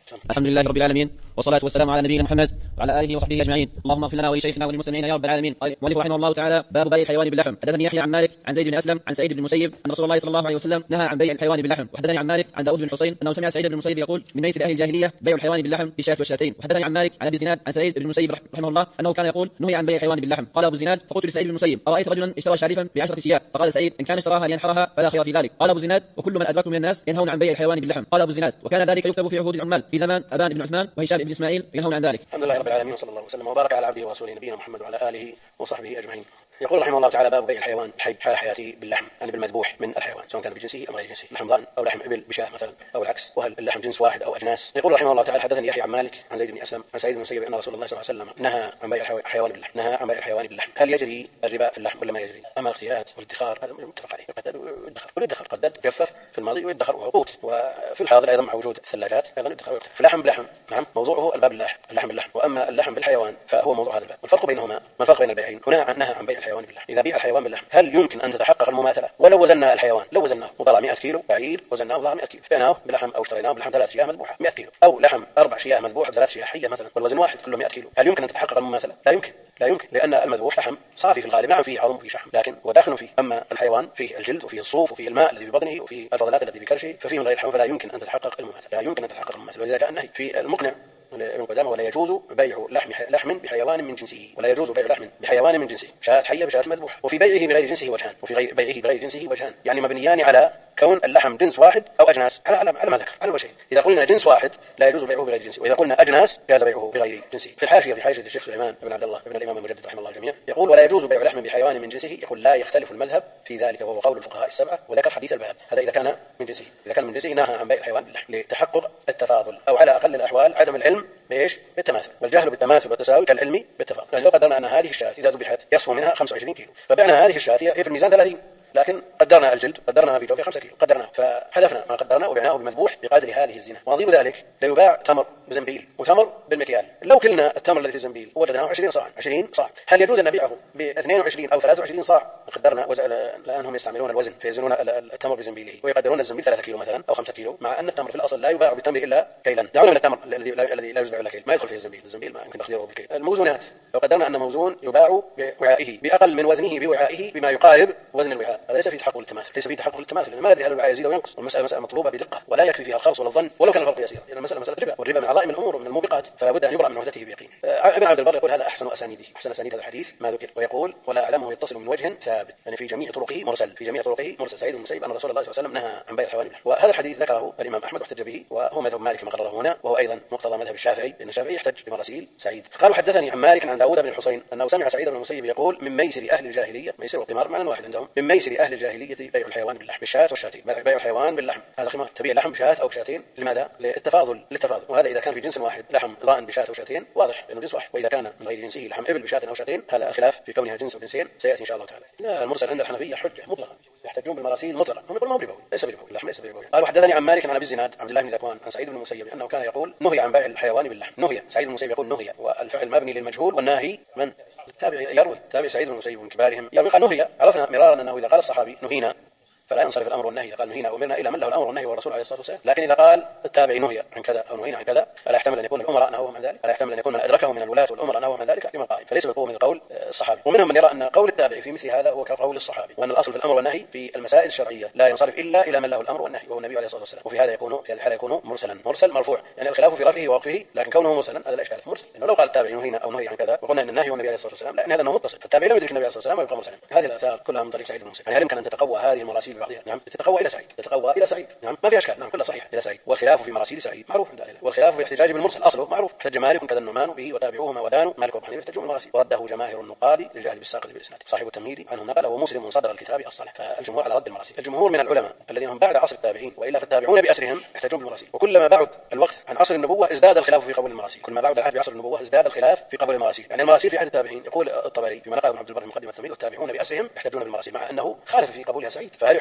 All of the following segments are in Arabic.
الحمد لله رب العالمين، والصلاة والسلام على نبينا محمد وعلى آله وصحبه أجمعين. اللهم اغفر لنا ولشيخنا وللمسلمين يا رب العالمين. قال المؤلف رحمه الله تعالى: باب بيع الحيوان باللحم. حدثني يحيى عن مالك عن زيد بن أسلم عن سعيد بن المسيب أن رسول الله صلى الله عليه وسلم نهى عن بيع الحيوان باللحم. وحدثني عن مالك عن داود بن حسين أنه سمع سعيد بن المسيب يقول: من ميسر أهل الجاهلية بيع الحيوان باللحم بشاة وشاتين. وحدثني عن مالك عن أبي زناد عن سعيد بن المسيب رحمه الله أنه كان يقول: نهي عن بيع الحيوان باللحم. قال أبو زناد: فقلت لسعيد بن المسيب: أرأيت رجلا اشترى شارفا ب10 سياق؟ فقال سعيد: إن كان اشتراها لينحرها فلا خير في ذلك. قال أبو زناد: وكل من أدركت من الناس ينهون عن بيع الحيوان باللحم. قال أبو زناد: وكان ذلك يكتب في عهود العمال في زمان أبان بن عثمان وهشام بن إسماعيل ينهون عن ذلك. الحمد لله رب العالمين، وصلى الله وسلم وبارك على عبده ورسوله نبينا محمد وعلى آله وصحبه أجمعين. يقول رحمه الله تعالى: باب بيع الحيوان الحي حال حياته باللحم، يعني بالمذبوح من الحيوان، سواء كان بجنسه أو غير جنسه، لحم ضأن أو لحم إبل بشاة مثلا أو العكس، وهل اللحم جنس واحد أو أجناس. يقول رحمه الله تعالى: حدثني يحيى عن مالك عن زيد بن أسلم عن سعيد بن المسيب أن رسول الله صلى الله عليه وسلم نهى عن بيع الحيوان باللحم. نهى عن بيع الحيوان باللحم. هل يجري الربا في اللحم ولا ما يجري؟ أما الاختيات والادخار هذا متفق عليه، والادخار قد جفف في الماضي ويدخر وقوت، وفي الحاضر أيضا مع وجود الثلاجات أيضا يدخر ويكتفى. فلحم باللحم، نعم، موضوعه الباب اللحم باللحم، وأما اللحم بالحيوان فهو موضوع هذا الباب. والفرق بينهما، ما الفرق بين البيعين؟ هنا نهى عن بيع الحيوان باللحم. إذا بيع الحيوان باللحم هل يمكن أن تتحقق المماثلة؟ ولو وزننا الحيوان، لو وزناه وطلع 100 كيلو بعير، وزناه وطلع 100 كيلو، بعناه بلحم أو اشتريناه بلحم 3 شياه مذبوحة 100 كيلو، أو لحم 4 شياه مذبوحة ب3 شياه حية مثلا، والوزن واحد كله 100 كيلو، هل يمكن أن تتحقق المماثلة؟ لا يمكن، لا يمكن، لأن المذبوح لحم صافي في الغالب، نعم فيه عظم وفيه شحم لكن وداخل فيه، أما الحيوان فيه الجلد وفيه الصوف وفيه الماء الذي في بطنه وفيه الفضلات التي في كرشه، ففيه من غير حيوان، فلا يمكن أن تتحقق المماثلة، لا يمكن أن تتحقق المماثلة. ولذا جاء النهي في المقنع ابن قدامة: ولا يجوز بيع لحم بحيوان من جنسه، ولا يجوز بيع لحم بحيوان من جنسه، شاة حية بشاة مذبوحة. وفي بيعه بغير جنسه وجهان، وفي بيعه بغير جنسه وجهان، يعني مبنيان على كون اللحم جنس واحد أو أجناس، على ما ذكر، على وجهين. إذا قلنا جنس واحد لا يجوز بيعه بغير جنسه، وإذا قلنا أجناس جاز بيعه بغير جنسه. في الحاشية في حاشية الشيخ سليمان بن عبد الله بن الإمام المجدد رحمه الله الجميع يقول: ولا يجوز بيع لحم بحيوان من جنسه، يقول لا يختلف المذهب في ذلك، وهو قول الفقهاء السبعة، وذكر حديث الباب. هذا إذا كان من جنسه، إذا كان من جنسه نهى عن بيع الحيوان باللحم لتحقق التفاضل، أو على أقل الأحوال عدم العلم بإيش؟ بالتماثل، والجهل بالتماثل والتساوي كالعلم بالتفاضل. يعني لو قدرنا أن هذه الشاة إذا ذبحت يصفو منها 25 كيلو، فبعنا هذه الشاة هي في الميزان 30، لكن قدرنا الجلد، قدرنا في جوفه 5 كيلو، قدرنا، فحذفنا ما قدرنا وبعناه بمذبوح بقدر هذه الزينة. ونظير ذلك ليباع تمر بزنبيل وتمر بالمكيال، لو كلنا التمر الذي في الزنبيل وجدناه 20 صاع، 20 صاع، هل يجوز أن نبيعه ب 22 أو 23 صاع؟ قدرنا الآن هم يستعملون الوزن فيزنون التمر بزنبيله ويقدرون الزنبيل 3 كيلو مثلا أو 5 كيلو، مع أن التمر في الأصل لا يباع بالتمر إلا كيلا. دعونا من التمر الذي لا يجوز بيعه إلا كيل، ما يدخل فيه الزنبيل ما يمكن تقديره بالكيل. الموزونات لو قدرنا أن موزون يباع بوعائه بأقل من وزنه بوعائه بما يقارب وزن الوعاء، هذا ليس فيه تحقق التماثل، ليس فيه تحقق التماثل، لأن ما ندري هل الوعاء يزيد أو ينقص، والمسألة مسألة مطلوبة بدقة ولا يكفي فيها الخرص ولا الظن ولو كان الفرق يسير، لأن المسألة مسألة ربا، والربا من عظائم الأمور ومن الموبقات، فلا بد أن يبرأ من عهدته بيقين. ابن عبد البر يقول: هذا أحسن أسانيده، أحسن أسانيد هذا الحديث ما ذكر، ويقول: ولا أعلمه يتصل من وجه ثابت، يعني في جميع طرقه مرسل، في جميع طرقه مرسل. سعيد بن المسيب أن رسول الله صلى الله عليه وسلم نهى عن بيع الحيوان باللحم، وهذا الحديث ذكره الإمام أحمد واحتج به، وهو مذهب مالك كما قرره هنا، وهو أيضا مقتضى مذهب الشافعي، لأن الشافعي يحتج بمراسيل سعيد. قالوا: حدثني عن مالك عن داود بن الحسين أنه سمع سعيد بن المسيب يقول: من ميسر أهل الجاهلية، ميسر والقمار معنى واحد عندهم، من ميسر أهل الجاهلية بيع الحيوان باللحم، بالشاة والشاتين، بيع الحيوان باللحم، هذا خمار، تبيع لحم بشاة أو بشاتين، لماذا؟ للتفاضل، وهذا إذا كان في جنس واحد، لحم ضأن بشاة أو شاتين واضح لأنه جنس واحد، وإذا كان من غير جنسه لحم إبل بشاة أو شاتين، هذا الخلاف في كونها جنس وجنسين سيأتي إن شاء الله تعالى. المرسل عند الحنفية حجة مطلقة، يحتجون بالمراسيل مطلقا، هم يقولون ما بربوي، ليس بربوي، اللحم ليس بربوي. قال: وحدثني عن مالك عن أبي الزناد عبد الله بن ذكوان عن سعيد بن المسيب أنه كان يقول: نهي عن بيع الحيوان باللحم. نهي، سعيد بن المسيب يقول نهي، والفعل مبني للمجهول، والناهي من تابع يروي، تابع سعيد بن المسيب من كبارهم يروي. قال: نهي، عرفنا مرارا أنه إذا قال الصحابي نهينا فلا ينصرف الأمر والنهي، إذا قال نهينا أمرنا إلى من له الأمر والنهي والرسول عليه الصلاة والسلام، لكن إذا قال التابعي نهي عن كذا أو نهينا عن كذا فلا يحتمل أن يكون الأمراء نهوا عن ذلك، فلا يحتمل أن يكون من أدركه من الولاة والأمراء نهوا عن ذلك لما قائل، فليس بالقوة من قول الصحابي. ومنهم من يرى أن قول التابعي في مثل هذا هو كقول الصحابي، وأن الأصل في الأمر والنهي في المسائل الشرعية لا ينصرف إلا إلى من له الأمر والنهي وهو النبي عليه الصلاة والسلام، وفي هذا يكون في الحالة يكون مرسل مرفوع، يعني الخلاف في رفعه ووقفه، لكن كونه مرسلا هذا لا إشكال مرسل، لأنه لو قال التابعي نهينا أو نهي عن كذا وقلنا أن النهي هو النبي عليه الصلاة والسلام، لأن هذا متصل، فالتابعي لم يدرك النبي عليه الصلاة والسلام ويبقى مرسلا. هذه الآثار كلها من طريق سعيد بن المسيب، يعني هل يمكن أن تتقوى هذه المراسيل ببعضها؟ نعم، تتقوى إلى سعيد، تتقوى إلى سعيد، نعم ما في أشكال، نعم كلها صحيح إلى سعيد، والخلاف في مراسيل سعيد معروف عند أهل، والخلاف في احتجاج بالمرسل أصله معروف، احتج مالك كذا النعمان به وتابعوهما ودانوا، مالك وابن حنيفة احتجوا بالمراسيل، ورده جماهير النقاد للجهل بالساقط بالإسناد، صاحب التمهيد عنه نقل ومسلم صدر الكتاب الصالح، فالجمهور على رد المراسيل. الجمهور من العلماء الذين هم بعد عصر التابعين، وإلا فالتابعون بأسرهم يحتجون بالمراسيل، وكلما بعد الوقت عن عصر النبوة ازداد الخلاف في قبول المراسيل، كلما بعد العهد بعصر النبوة ازداد الخلاف في قبول المراسيل، يعني المراسيل في عهد التابعين يقول الطبري في مناقب ابن عبد البر مقدمة التمهيد: والتابعون بأسرهم يحتجون بالمراسيل، مع أنه خالف في قبولها سعيد، فهل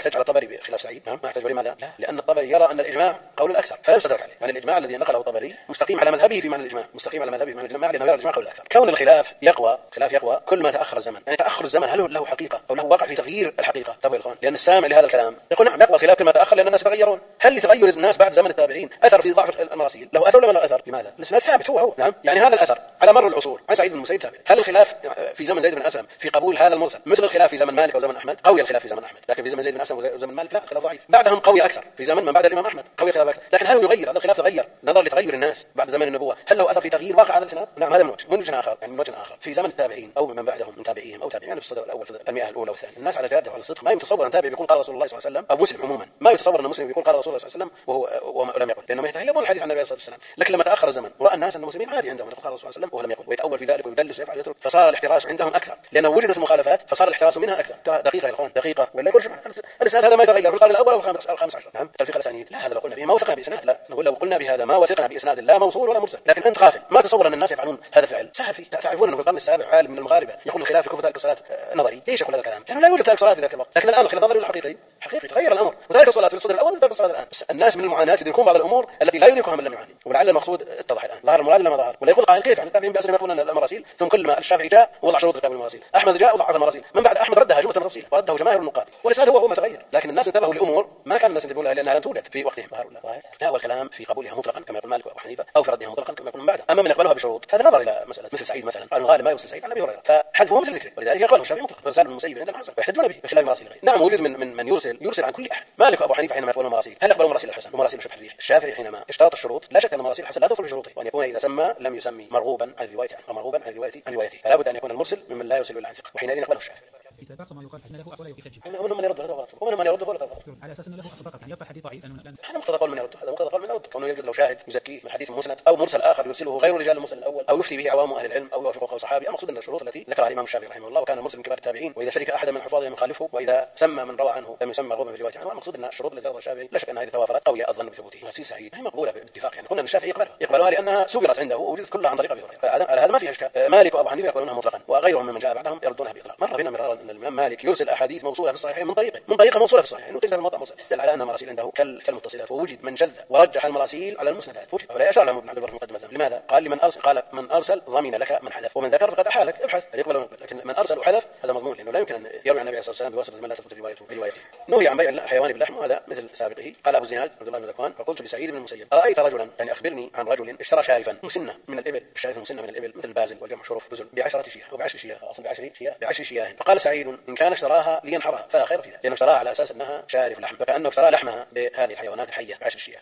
يحتج على الطبري بخلاف سعيد؟ نعم ما يحتج. لماذا؟ لا، لأن الطبري يرى أن الإجماع قول الأكثر فلا يستدرك عليه، يعني الإجماع الذي نقله الطبري مستقيم على مذهبه في معنى الإجماع، مستقيم على مذهبه في معنى الإجماع، لأنه يرى الإجماع قول الأكثر. كون الخلاف يقوى كل ما تأخر الزمن، يعني تأخر الزمن هل له حقيقة أو له واقع في تغيير الحقيقة؟ طيب يا إخوان، لأن السامع لهذا الكلام يقول نعم يقبل الخلاف كل ما تأخر لأن الناس يتغيرون. هل لتغير الناس بعد زمن التابعين أثر في ضعف المراسيل؟ له أثر ولا ما له أثر؟ لماذا؟ الإسناد ثابت هو نعم، يعني هذا الأثر على مر العصور عن سعيد بن المسيب ثابت. هل الخلاف في زمن زيد بن أسلم في قبول هذا المرسل مثل الخلاف في زمن مالك وزمن أحمد؟ قوي الخلاف في زمن أحمد، لكن في زمن زيد بن أسلم وزمن مالك لا، خلاف ضعيف. بعدهم قوي أكثر في زمن من بعد الإمام أحمد، قوي خلاف أكثر. لكن هل يغير هذا الخلاف؟ تغير نظر لتغير الناس بعد زمن النبوة، هل له أثر في تغيير واقع هذا الإسناد؟ نعم، هذا من وجه آخر، يعني من وجه آخر في زمن التابعين أو من بعدهم من تابعيهم أو تابعين في الصدر الأول في المئة الأولى والثانية، الناس على جاده وعلى الصدق، ما يتصور أن تابع يقول قال رسول الله صلى الله عليه وسلم، أو مسلم عموما ما يتصور أن مسلم يقول قال رسول الله صلى الله عليه وسلم ولم يقل، لأنهم يتهيبون الحديث عن النبي صلى الله عليه وسلم. لكن لما تأخر الزمن ورأى الناس أن المسلمين عادي عندهم يقول قال رسول الله صلى الله عليه وسلم وهو لم يقل، ويتأول في ذلك ويدلس ويفعل ويترك، فصار الاحتراس عندهم أكثر، لأنه وجدت المخالفات فصار الاحتراس منها أكثر. دقيقة يا إخوان، دقيقة ولا يقول الإسناد هذا ما يتغير في القرن الأول والخامس عشر. نعم تلفيق الأسانيد، لا هذا لو قلنا به ما وثقنا بإسناد، لا نقول لو قلنا بهذا ما وثقنا بإسناد لا موصول ولا مرسل. لكن أنت غافل ما تصور أن الناس يفعلون هذا الفعل. سهل تعرفون أنه في القرن السابع عالم من المغاربة يقول الخلاف في كفر تارك الصلاة نظري. ليش يقول هذا الكلام؟ لأنه لا يوجد تارك صلاة في ذاك الوقت، لكن الآن الخلاف نظري والحقيقي حقيقي تغير الأمر، وتارك الصلاة في الصدر الأول وتارك الصلاة الآن. الناس من المعاناة يدركون بعض الأمور التي لا يدركها من لم يعاني، ولعل المقصود اتضح الآن، ظهر المراد لما ظهر. ولا يقول قائل كيف يعني التابعين بأسر يقولون المراسيل ثم كل ما الشافعي جاء وضع شروط لقبول المراسيل، أحمد جاء وضع المراسيل، من بعد أحمد ردها جملة تفصيل ورده جماهير النقاد، والإسناد هو متغير. لكن الناس انتبهوا لأمور ما كان الناس ينتبهون لها لأنها لم توجد في وقتهم. ظهر ولا ظاهر؟ لا، والكلام في قبولها مطلقا كما يقول مالك وأبو حنيفة، أو في ردها مطلقا كما يقول من بعده. أما من يقبلها بشروط فهذا نظر إلى مسألة مثل سعيد مثلا، قال الغالب ما يوصل سعيد عن أبي هريرة فحذفه مثل ذكره، ولذلك يقبله الشافعي مطلقا ورسال المسيب عند الحسن ويحتجون به بخلاف مراسيل الغير. نعم وجد من يرسل عن كل أحد. مالك وأبو حنيفة حينما يقولون مراسيل هل يقبلون مراسيل الحسن ومراسيل شبه الريح؟ الشافعي حينما اشترط الشروط لا شك أن مراسيل الحسن لا تدخل في شروطه، وأن يكون إذا سمى لم يسمي مرغوبا عن الرواية عنه ومرغوبا عن روايته، فلا بد أن يكون المرسل ممن لا يرسل إلا عن ثقة، وحينئذ يقبله الشافعي. إذا بعض ما يقال أن له أصل يحتج ومن من يرد هذا غلط، ومن من يرد غلط على أساس أنه له أصل فقط، يعني يبقى حديث ضعيف. هذا مقتضى قول من يرد، هذا مقتضى قول من يرد، كونه يوجد له شاهد يزكيه من حديث مسند أو مرسل آخر يرسله غير رجال المرسل الأول، أو يفتي به عوام أهل العلم أو يوافقه صحابي. المقصود أن الشروط التي ذكرها الإمام الشافعي رحمه الله، وكان المرسل من كبار التابعين، وإذا شرك أحد من حفاظه يخالفه، وإذا سمى من روى عنه لم يسمى مرغوبا في روايته عنه. المقصود أن الشروط التي ذكرها الشافعي لا شك أنها إذا توافرت قوي الظن بثبوته. مرسيل سعيد هي مقبولة باتفاق، يعني قلنا أن الشافعي يقبلها لأنها سجلت عنده ووجدت كلها عن طريق أبي هريرة، على هذا ما فيها إشكال. مالك وأبو حنيفة يقبلونها مطلقا، وغيرهم ممن جاء بعدهم يردونها بإطلاق. مر بنا مرارا أن الإمام مالك يرسل أحاديث موصولة في الصحيحين من طريقة موصولة في الصحيحين، وتجد الموضع مرسل، دل على أن المراسيل عنده كالمتصلات، ووجد من جذب ورجح المراسيل على المسندات، وجد. ولا يشار لهم ابن عبد البر مقدمة. لماذا؟ قال من أرسل ضمن لك من حذف، ومن ذكر فقد أحالك، ابحث هل يقبل. لكن من أرسل وحذف هذا مضمون، لأنه لا يمكن أن يروي عن النبي صلى الله عليه وسلم بواسطة من لا تثبت روايته. نهي عن بيع الحيوان باللحم، وهذا مثل سابقه. قال أبو الزناد عبد الله بن ذكوان فقلت لسعيد بن المسيب أرأيت رجلا، يعني أخبرني عن رجل اشترى شارفا مسنة من الإبل، الشارفة مسنة من الإبل مثل البازل والجمح شرف بزل ب10 شياه وب10 شياه، فقال سعيد إن كان اشتراها لينحرها فلا خير في ذلك، لأنه اشتراها على أساس أنها شارف لحم، وكأنه اشترى لحمها بهذه الحيوانات الحية ب10 شياه.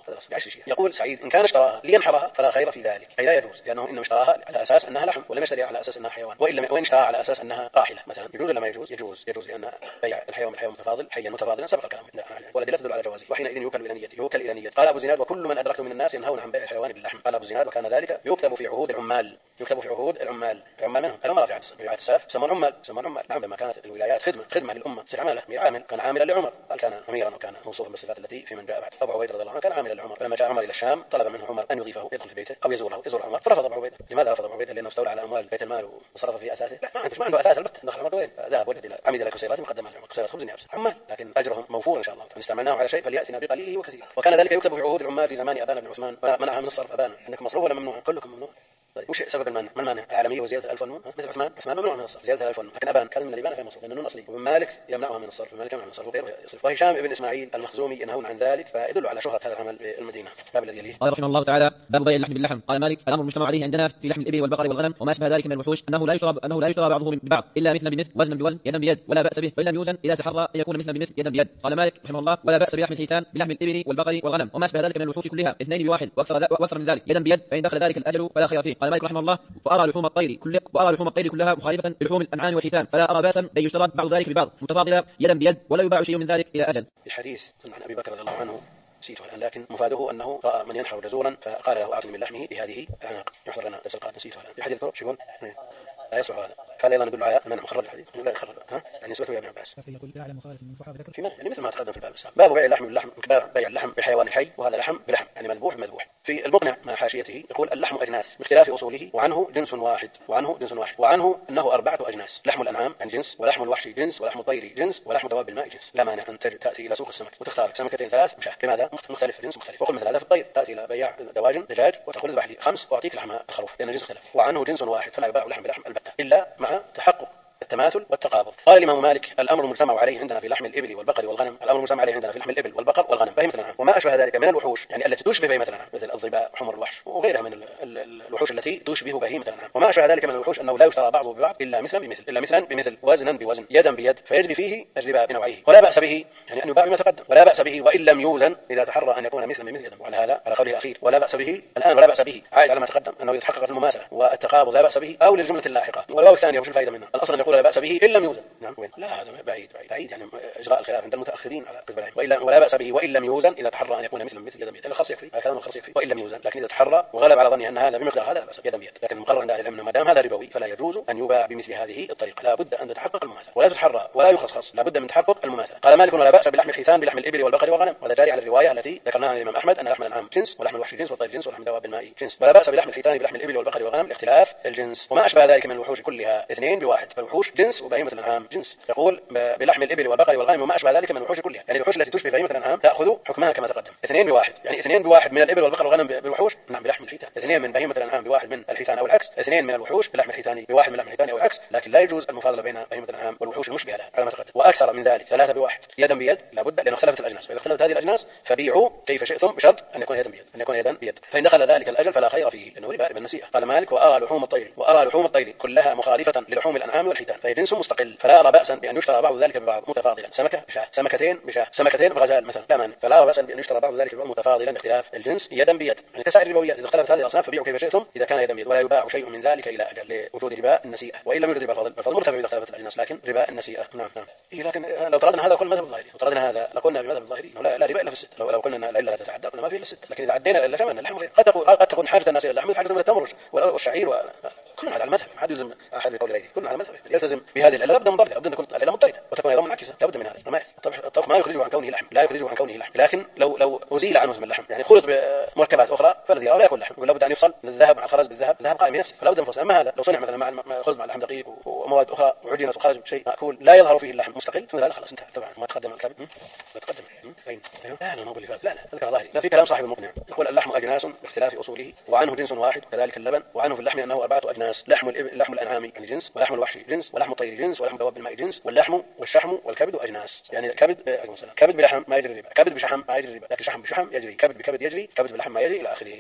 يقول سعيد إن كان اشتراها لينحرها فلا خير في ذلك، أي لا يجوز، لأنه إنما اشتراها على أساس أنها لحم ولم يشتريها على أساس أنها حيوان. وإن اشتراها على أساس أنها راحلة مثلا يجوز ولا ما يجوز؟ يجوز لأن بيع الحيوان بالحيوان متفاضل حيا متفاضلا سبق الكلام، والأدلة تدل على جوازه، وحينئذ يوكل إلى نيته. قال أبو زناد وكل من أدركت من الناس ينهون عن بيع الحيوان باللحم. قال أبو زناد وكان ذلك يكتب في عهود العمال. العمال منهم العمال في رعاية السلف سموا عمال. نعم لما كانت الولايات خدمة للأمة، عاملة عامل كان عاملا لعمر، قال كان أميرا وكان موصوفا بالصفات التي في من جاء بعد. أبو عبيدة رضي الله عنه كان عاملا لعمر، فلما جاء عمر إلى الشام طلب منه عمر أن يضيفه يدخل في بيته أو يزور عمر، فرفض أبو عبيدة. لماذا رفض أبو عبيدة؟ لأنه استولى على أموال بيت المال وصرف في أساسه. لا ما عنده أساس البت، دخل عمر وين؟ ذهب وجد إلى عمد إلى كسيرات مقدمة لعمر، كسيرات خبز يابس عمال، لكن أجرهم موفور إن شاء الله، فإن استعملناه على شيء فليأتنا بقليله وكثير. وكان ذلك يكتب في عهود العمال في زمان أبان بن عثمان، منعها من الصرف. أبان عندك مصروف ولا ممنوع؟ كلكم ممنوع. طيب وش سبب المانع؟ ما المانع؟ العالمية وزيادة الألف والنون، مثل عثمان ممنوع من الصرف زيادة الألف والنون، لكن أبان كان من الإبانة في مصر لأن النون أصلي، ومن مالك يمنعها من الصرف، مالك يمنع من الصرف وغيره يصرف. وهشام ابن إسماعيل المخزومي ينهون عن ذلك، فيدل على شهرة هذا العمل بالمدينة. باب الذي يليه. قال رحمه الله تعالى باب بيع اللحم باللحم. قال مالك الأمر المجتمع عليه عندنا في لحم الإبل والبقر والغنم وما أشبه ذلك من الوحوش أنه لا يشترى بعضه ببعض إلا مثلا بمثل وزنا بوزن يدا بيد، ولا بأس به، وإن لم يوزن إذا تحرى أن يكون مثلا بمثل يدا بيد. قال مالك رحمه الله ولا بأس بلحم الحيتان بلحم الإبل والبقر والغنم وما أشبه ذلك من الوحوش كلها 2 بواحد وأكثر من ذلك يدا بيد، فإن دخل ذلك الأجل فلا خير فيه. قال مالك رحمه الله وأرى لحوم الطير كلها مخالفة للحوم الأنعام والحيتان، فلا أرى بأسا أن يشترى بعض ذلك ببعض متفاضلا يدا بيد، ولا يباع شيء من ذلك إلى أجل. الحديث عن أبي بكر رضي الله عنه نسيته الآن، لكن مفاده أنه رأى من ينحر جزورا فقال له أعطني من لحمه بهذه الأعناق. يحضر لنا درس القادم نسيته الآن. في حديث شو يقول؟ لا يصلح هذا. فهذا أيضا يدل على المنع. مخرج الحديث لا يخرج يعني نسبته إلى ابن عباس. ففي يقول أعلى مخالف من صحابة ذكر يعني مثل ما تقدم في الباب السابق. باب بيع اللحم باللحم، باب بيع اللحم بالحيوان الحي، وهذا لحم بلحم يعني مذبوح بمذبوح. في المقنع مع حاشيته يقول اللحم أجناس باختلاف أصوله، وعنه جنس واحد، وعنه أنه 4 أجناس: لحم الأنعام يعني جنس، ولحم الوحش جنس، ولحم الطير جنس، ولحم دواب الماء جنس. لا مانع أن تأتي إلى سوق السمك وتختار سمكتين 3 مشاه، لماذا؟ مختلف جنس مختلف. وقل مثل هذا في الطير، تأتي إلى بياع دواجن دجاج وتقول اذبح لي 5 وأعطيك لحم الخروف، لأن الجنس اختلف. وعنه جنس واحد، فلا يباع لحم بلحم البتة إلا مع تحقق التماثل والتقابض. قال الإمام مالك: الأمر المجتمع عليه عندنا في لحم الإبل والبقر والغنم، الأمر المجتمع عليه عندنا في لحم الإبل والبقر والغنم بهيمة الأنعام وما أشبه ذلك من الوحوش، يعني التي تشبه بهيمة الأنعام، مثل الظباء حمر الوحش وغيرها من الوحوش التي تشبه بهيمة الأنعام. وما أشبه ذلك من الوحوش أنه لا يشترى بعضه ببعض إلا مثلا بمثل، إلا مثلا بمثل، وزنا بوزن، يدا بيد، فيجري فيه الربا بنوعيه، ولا بأس به يعني أن يباع بما تقدم، ولا بأس به وإن لم يوزن إذا تحرى أن يكون مثلا بمثل يدا. وعلى هذا على قوله الأخير ولا بأس به الآن، ولا بأس به عائد على ما تقدم أنه إذا تحققت المماثلة والتقابض لا بأس به، أو للجملة اللاحقة. والواو الثانية وش الفائدة منها؟ الأصل أن يقول لا بأس به إن لم يوزن. نعم وين؟ لا هذا بعيد يعني إجراء الخلاف عند المتأخرين على قسم العلم. ولا بأس به وإن لم يوزن إذا تحرى أن يكون مثلا بمثل يدا بيد. الخاص يكفي، الكلام الخاص يكفي وإن لم يوزن، لكن إذا تحرى وغلب على ظنه أن هذا بمقدار هذا لا بأس يدا بيد. لكن المقرر عند أهل العلم ما دام هذا ربوي فلا يجوز أن يباع بمثل هذه الطريقة، لا بد أن تتحقق المماثلة، ولا تتحرى ولا يخصص، لا بد من تحقق المماثلة. قال مالك: ولا بأس بلحم الحيثان بلحم الإبل والبقر والغنم، وهذا جاري على الرواية التي ذكرناها الإمام أحمد أن لحم الأنعام جنس، ولحم الوحش جنس، والطير جنس، ولحم دواب الماء جنس. ولا بأس بلحم الحيثان بلحم الإبل والبقر والغنم لاختلاف الجنس. وما أشبه ذلك من الوحوش كلها 2 بواحد، فالوحوش جنس وبهيمة الأنعام جنس. يقول بلحم الإبل والبقر والغنم وما أشبه ذلك من الوحوش كلها، يعني الوحوش التي تشبه بهيمة الأنعام تأخذ حكمها كما تقدم. 2 بواحد يعني 2 بواحد من الإبل والبقر والغنم بالوحوش، نعم بلحم الحيتان. 2 من بهيمة الأنعام بواحد من الحيتان أو العكس، 2 من الوحوش بلحم الحيتان بواحد من لحم الحيتان أو العكس، لكن لا يجوز المفاضلة بين بهيمة الأنعام والوحوش المشبهة لها على ما تقدم. وأكثر من ذلك 3 بواحد يدا بيد لابد، لأن اختلفت الأجناس، فإذا اختلفت هذه الأجناس فبيعوا كيف شئتم بشرط أن يكون يدا بيد، فإن دخل ذلك الأجل فلا خير فيه لأنه ربا النسيئة. قال مالك: وأرى لحوم الطير كلها مخالفة للحوم الأنعام والحيتان، فهي جنس مستقل، فلا أرى بأسا بأن يشترى بعض ذلك ببعض متفاضلا، سمكة بشاه، سمكتين بغزال مثلا، لا مانع، فلا أرى بأسا بأن يشترى بعض ذلك ببعض متفاضلا لاختلاف الجنس يدا بيد، يعني كسائر الربويات إذا اختلفت هذه الأصناف فبيعوا كيف شئتم إذا كان يدا بيد، ولا يباع شيء من ذلك إلى أجل لوجود ربا النسيئة، وإن لم يوجد ربا الفضل مرتفع إذا اختلفت الأجناس، لكن ربا النسيئة نعم. لكن لو طردنا هذا قلنا مذهب الظاهري، وطردنا هذا لقلنا بمذهب الظاهري لا ربا إلا في الست، لو قلنا أن العلة لا تتعدى قلنا ما في إلا الست، لكن إذا عدينا إلا شملنا اللحم غير، قد تكون حاجة الناس إلى اللحم حاجة من التمر والشعير كلنا على المذهب، ما حد يلزم أحد بقول غيره، كلنا على المذهب يلتزم بهذه العلة، لابد من ضربها، لابد أن تكون العلة مضطردة وتكون أيضا منعكسة، لابد من هذا. الطبخ ما يخرجه عن كونه لحم، لا يخرجه عن كونه لحم، لكن لو أزيل عنه اسم اللحم يعني خلط بمركبات أخرى فالذي لا يكون لحم، لابد أن يفصل من الذهب مع الخرز بالذهب، الذهب قائم بنفسه فلا بد من فصل. أما هذا لو صنع مثلا مع خبز مع لحم دقيق ومواد أخرى وعجنت وخرج شيء مأكول لا يظهر فيه اللحم مستقل، لا خلاص انتهى. طبعا ما تقدم الكبد ما تقدم أين لا ما اللي فات لا أذكر ظاهري، لا في كلام صاحب المقنع يقول اللحم أجناس باختلاف أصوله، وعنه جنس واحد كذلك اللبن، وعنه في اللحم أنه 4 أجناس: لحم الأنعام يعني جنس، ولحم الوحش جنس، ولحم الطير جنس، ولحم دواب الماء جنس، واللحم والشحم والكبد أجناس. يعني كبد بلحم ما يجري الربا، كبد بشحم ما يجري الربا، لكن شحم بشحم يجري، كبد بكبد يجري، كبد بلحم ما يجري إلى آخره.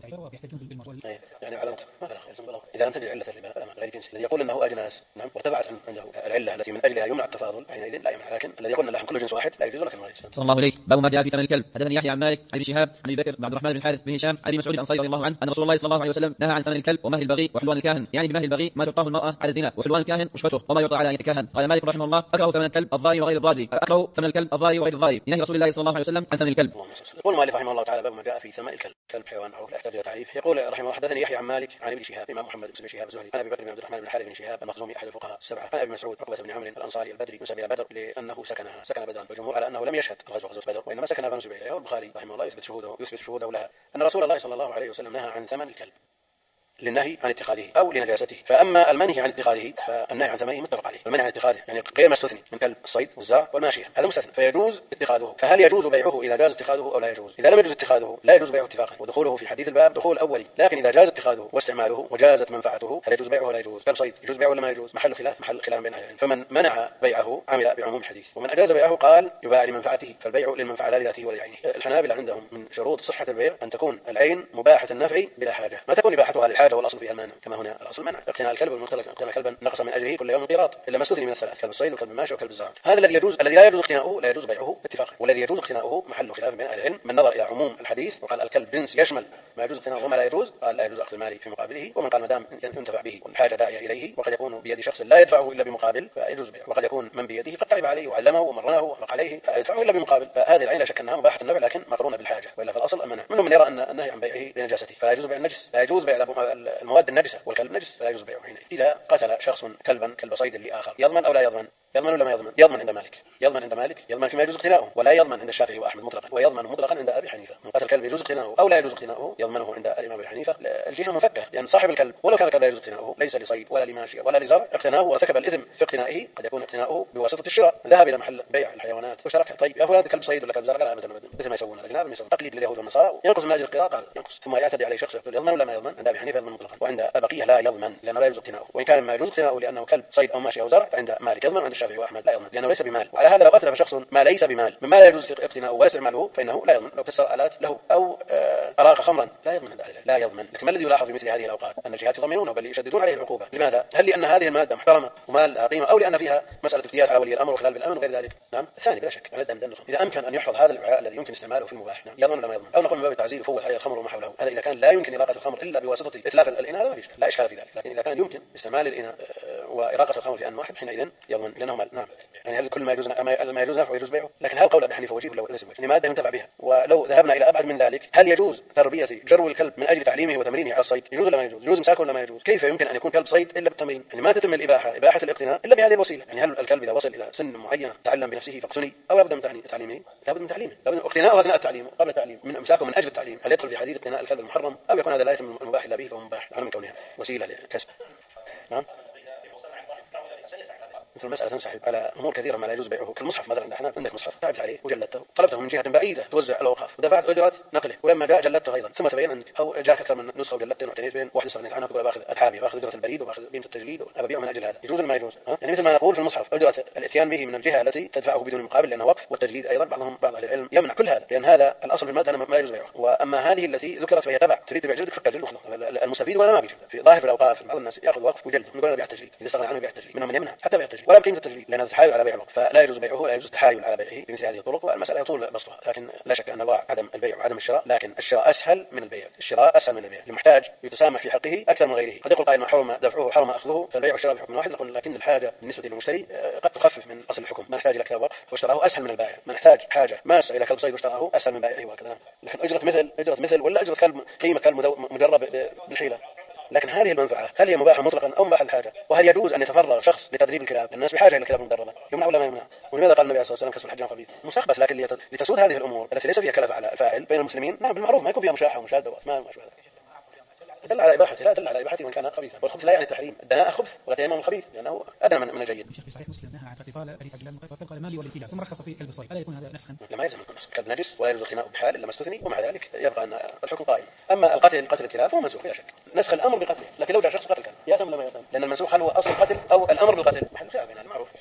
يعني على إذا لم تجد علة الربا فلا غير جنس. الذي يقول أنه أجناس نعم وارتفعت عنده العلة التي من أجلها يمنع التفاضل حينئذ لا يمنع، لكن الذي يقول أن اللحم كله جنس واحد لا يجوز لكن ما يجوز. صلى الله عليه. باب ما جاء في ثمن الكلب. حدثني يحيى عن مالك عن ابن شهاب عن ابي بكر بن عبد الرحمن بن الحارث بن هشام عن ابي مسعود الانصاري رضي الله عنه ان رسول الله صلى الله عليه وسلم نهى عن ثمن الكلب ومهر البغي وحلوان الكاهن، يعني بمهر البغي ما تعطاه المرأة على الزنا، وحلوان الكاهن رشوته وما يعطى على ان يتكاهن. قال مالك رحمه الله: اكره ثمن الكلب الضاري وغير الضاري، اكره ثمن الكلب الضاري وغير الضاري لنهي رسول الله صلى الله عليه وسلم عن ثمن الكلب. يقول مالك رحمه الله تعالى: باب ما جاء في ثمن الكلب، كلب حيوان معروف لا يحتاج الى تعريف. يقول رحمه الله: حدثني يحيى عن مالك عن ابن شهاب امام محمد بن شهاب الزهري عن ابي بكر بن عبد الرحمن بن الحارث بن شهاب المخزومي احد الفقهاء السبعه عن ابي مسعود عقبه بن عمرو الانصاري البدري نسب الى بدر لانه سكن بدرا، والجمهور على انه لم يشهد غزوه بدر وانما سكن فنسب اليه. والبخاري رحمه الله يثبت شهوده لها ان رسول الله صلى الله عليه وسلم نهى عن ثمن الكلب للنهي عن اتخاذه أو لنجاسته. فأما المنهي عن اتخاذه فالنهي عن ثمنه متفق عليه، المنهي عن اتخاذه يعني غير مستثني من كلب الصيد والزرع والماشية هذا مستثنى فيجوز اتخاذه. فهل يجوز بيعه إذا جاز اتخاذه أو لا يجوز؟ إذا لم يجوز اتخاذه لا يجوز بيعه اتفاقا، ودخوله في حديث الباب دخول أولي، لكن إذا جاز اتخاذه واستعماله وجازت منفعته هل يجوز بيعه ولا يجوز؟ كلب صيد يجوز بيعه ولا ما يجوز؟ محل خلاف بين أهل. فمن منع بيعه عمل بعموم الحديث، ومن أجاز بيعه قال يباع لمنفعته، فالبيع للمنفعة لا لذاته ولا لعينه. الحنابلة عندهم من شروط صحة البيع أن تكون العين مباحة النفع بلا حاجة، ما تكون إباحتها للحاجة والأصل فيها المانع، كما هنا الأصل منع اقتناء الكلب المختلق، اقتناء كلبا نقص من أجره كل يوم قيراط إلا ما استثني من الثلاث: كلب الصيد وكلب الماشي وكلب الزرع. هذا الذي يجوز. الذي لا يجوز اقتناؤه لا يجوز بيعه اتفاقا، والذي يجوز اقتناؤه محل خلاف بين أهل العلم. من نظر إلى عموم الحديث وقال الكلب جنس يشمل ما يجوز اقتناؤه وما لا يجوز، قال لا يجوز أخذ المال في مقابله. ومن قال ما دام ينتفع به والحاجة داعية إليه وقد يكون بيد شخص لا يدفعه إلا بمقابل فيجوز بيعه، وقد يكون من بيده قد تعب عليه وعلمه ومرنه وأنفق عليه فلا يدفعه إلا بمقابل. فهذه العين لا شك أنها مباحة النفع لكن مقرونة بالحاجة، وإلا في الأصل المنع. منهم من يرى أن النهي عن بيعه لنجاسته فلا يجوز بيع النجس، لا يجوز بيع المواد النجسة والكلب نجس فلا يجوز بيعه حينئذ. إذا قتل شخص كلب صيد لآخر يضمن أو لا يضمن؟ يضمن ولا ما يضمن؟ يضمن عند مالك، يضمن عند مالك، يضمن فيما يجوز اقتناؤه، ولا يضمن عند الشافعي وأحمد مطلقا، ويضمن مطلقا عند أبي حنيفة. من قتل الكلب يجوز اقتناؤه أو لا يجوز اقتناؤه يضمنه عند الإمام أبي حنيفة. الجهة مفكة، لأن صاحب الكلب ولو كان الكلب لا يجوز اقتناؤه ليس لصيد ولا لماشية ولا لزرع اقتناؤه وارتكب الإثم في اقتنائه، قد يكون اقتناؤه بواسطة الشراء، ذهب إلى محل بيع الحيوانات وشركها. طيب يا فلان كلب صيد ولا كلب زرع؟ قال أبدا مثل ما يسوون الأجناب يسوون تقليد لليهود والنصارى، ينقص من أجل القراءة قال ينقص، ثم يعتدي عليه شخص يقول يضمن ولا ما يضمن؟ عند أبي حنيفة يضمن مطلقا، وعند البقية لا يضمن لأنه لا يجوز اقتناؤه، وإن كان ما يجوز اقتناؤه لأنه كلب صيد أو ماشية أو زرع فعند مالك يضمن، وعند الشافعي وأحمد لا يضمن لأنه ليس بمال. وعلى هذا لو قتل شخص ما ليس بمال مما لا يجوز اقتناؤه ولا استعماله فإنه لا يضمن. لو كسر آلات له أو أراق خمرا لا يضمن عند أهله، لا يضمن. لكن ما الذي يلاحظ في مثل هذه الأوقات أن الجهات يضمنونه بل يشددون عليه العقوبة. لماذا؟ هل لأن هذه المادة محترمة ومال قيمة أو لأن فيها مسألة افتيات على ولي الأمر وخلال بالأمن وغير ذلك؟ نعم الثاني بلا شك. إذا أمكن أن يحفظ هذا الوعاء الذي يمكن استعماله في المباح نعم يضمن ولا ما يضمن؟ أو نقول من باب التعزير فوت عليه الخمر وما حوله، هذا إذا كان لا يمكن إراقة الخمر إلا بواسطة إتلاف الإناء هذا ما فيش لا إشكال في ذلك. لكن إذا كان يمكن استعمال الإناء وإراقة الخمر في أن واحد حينئذ يضمن لأنه مال. نعم يعني هل كل ما يجوز نفعه يجوز بيعه؟ لكن هل قول أبي حنيفة وجيه ولا ليس بوجيه؟ لماذا ينتفع بها؟ ولو ذهبنا إلى أبعد من ذلك هل يجوز تربية جرو الكلب من أجل تعليمه وتمرينه على الصيد؟ يجوز ولا ما يجوز؟ يجوز مساكه ولا ما يجوز؟ كيف يمكن أن يكون كلب صيد إلا بالتمرين؟ يعني ما تتم إباحة الاقتناء إلا بهذه الوسيلة. يعني هل الكلب إذا وصل إلى سن معين تعلم بنفسه فاقتني أو لابد من تعليمه؟ لابد من تعليمه، لابد من اقتناءه أثناء التعليم قبل التعليم، من إمساكه من أجل التعليم. هل يدخل في حديث اقتناء الكلب المحرم أو يكون هذا لا يتم المباح إلا به فهو مباح على من كونها وسيلة لكسب؟ نعم مثل المسألة تنسحب على أمور كثيرة ما لا يجوز بيعه كالمصحف مثلا. نحن عندك مصحف تعبت عليه وجلدته طلبته من جهة بعيدة توزع الأوقاف ودفعت أجرة نقله ولما جاء جلدته أيضا ثم تبين أنك أو جاك أكثر من نسخة وجلدته واعتنيت بين واحد استغنيت عنه تقول باخذ أتعابي باخذ أجرة البريد وباخذ قيمة التجليد وأبيعه من أجل هذا. يجوز ولا ما يجوز؟ يعني مثل ما نقول في المصحف أجرة الإتيان به من الجهة التي تدفعه بدون مقابل لأنه وقف، والتجليد أيضا بعض أهل العلم يمنع كل هذا لأن هذا الأصل في المادة ما يجوز بيعه. وأما هذه التي ذكرت فهي تبع تريد تبيع جلدك فك الجلد وخلاص. المستفيد ولا ما بيجوز في ظاهر الأوقاف بعض الناس يأخذ وقف وجلد يقول أنا بيع التجليد إذا استغنى عنه بيع التجليد منهم من يمنع حتى بيع التجليد ولا بقيمة التجليد لأن تحايل على بيع الوقف فلا يجوز بيعه ولا يجوز التحايل على بيعه بمثل هذه الطرق. والمسألة يطول بسطها لكن لا شك أن الواقع عدم البيع وعدم الشراء، لكن الشراء أسهل من البيع. الشراء أسهل من البيع لمحتاج يتسامح في حقه أكثر من غيره. قد يقول قائل ما حرم دفعه حرم أخذه فالبيع والشراء بحكم واحد. نقول لكن الحاجة بالنسبة للمشتري قد تخفف من أصل الحكم. ما نحتاج إلى كتاب وقف واشتراه أسهل من البائع، ما نحتاج حاجة ماسة إلى كلب صيد واشتراه أسهل من بائعه وهكذا. لكن أجرة مثل ولا أجرة كلب قيمة كلب مجرب بالحيلة. لكن هذه المنفعة هل هي مباحة مطلقا أو مباحة الحاجة؟ وهل يجوز أن يتفرغ شخص لتدريب الكلاب؟ الناس بحاجة إلى الكلاب المدربة يمنع ولا ما يمنع؟ ولماذا قال النبي صلى الله عليه وسلم كسب الحج خبيث مستخبث؟ لكن لتسود هذه الأمور التي ليس فيها كلف على الفاعل بين المسلمين نعم بالمعروف ما يكون فيها مشاحة ومشادة وأثمان وما أشبه ذلك. دل على إباحته لا دل على إباحته وإن كان خبيثا. والخبث لا يعني التحريم. الدناء خبث ولا تيمم الخبيث لأنه أدنى من الجيد. شيخ في صحيح مسلم نهى عن اقتتال بني فلان قال مالي وللكلاب ثم رخص في كلب الصيد ألا يكون هذا نسخا؟ لما يلزم يكون نسخ. كلب نجس ولا يجوز اقتناؤه بحال إلا ما استثني ومع ذلك يبقى أن الحكم قائم. أما قتل الكلاب فهو منسوخ لا شك. نسخ الأمر بقتله لكن لو جاء شخص قتل الكلب يأثم ولا ما يأثم؟ لأن المنسوخ هل هو أصل القتل أو الأمر بالقتل؟ محل خلاف بين المعروف.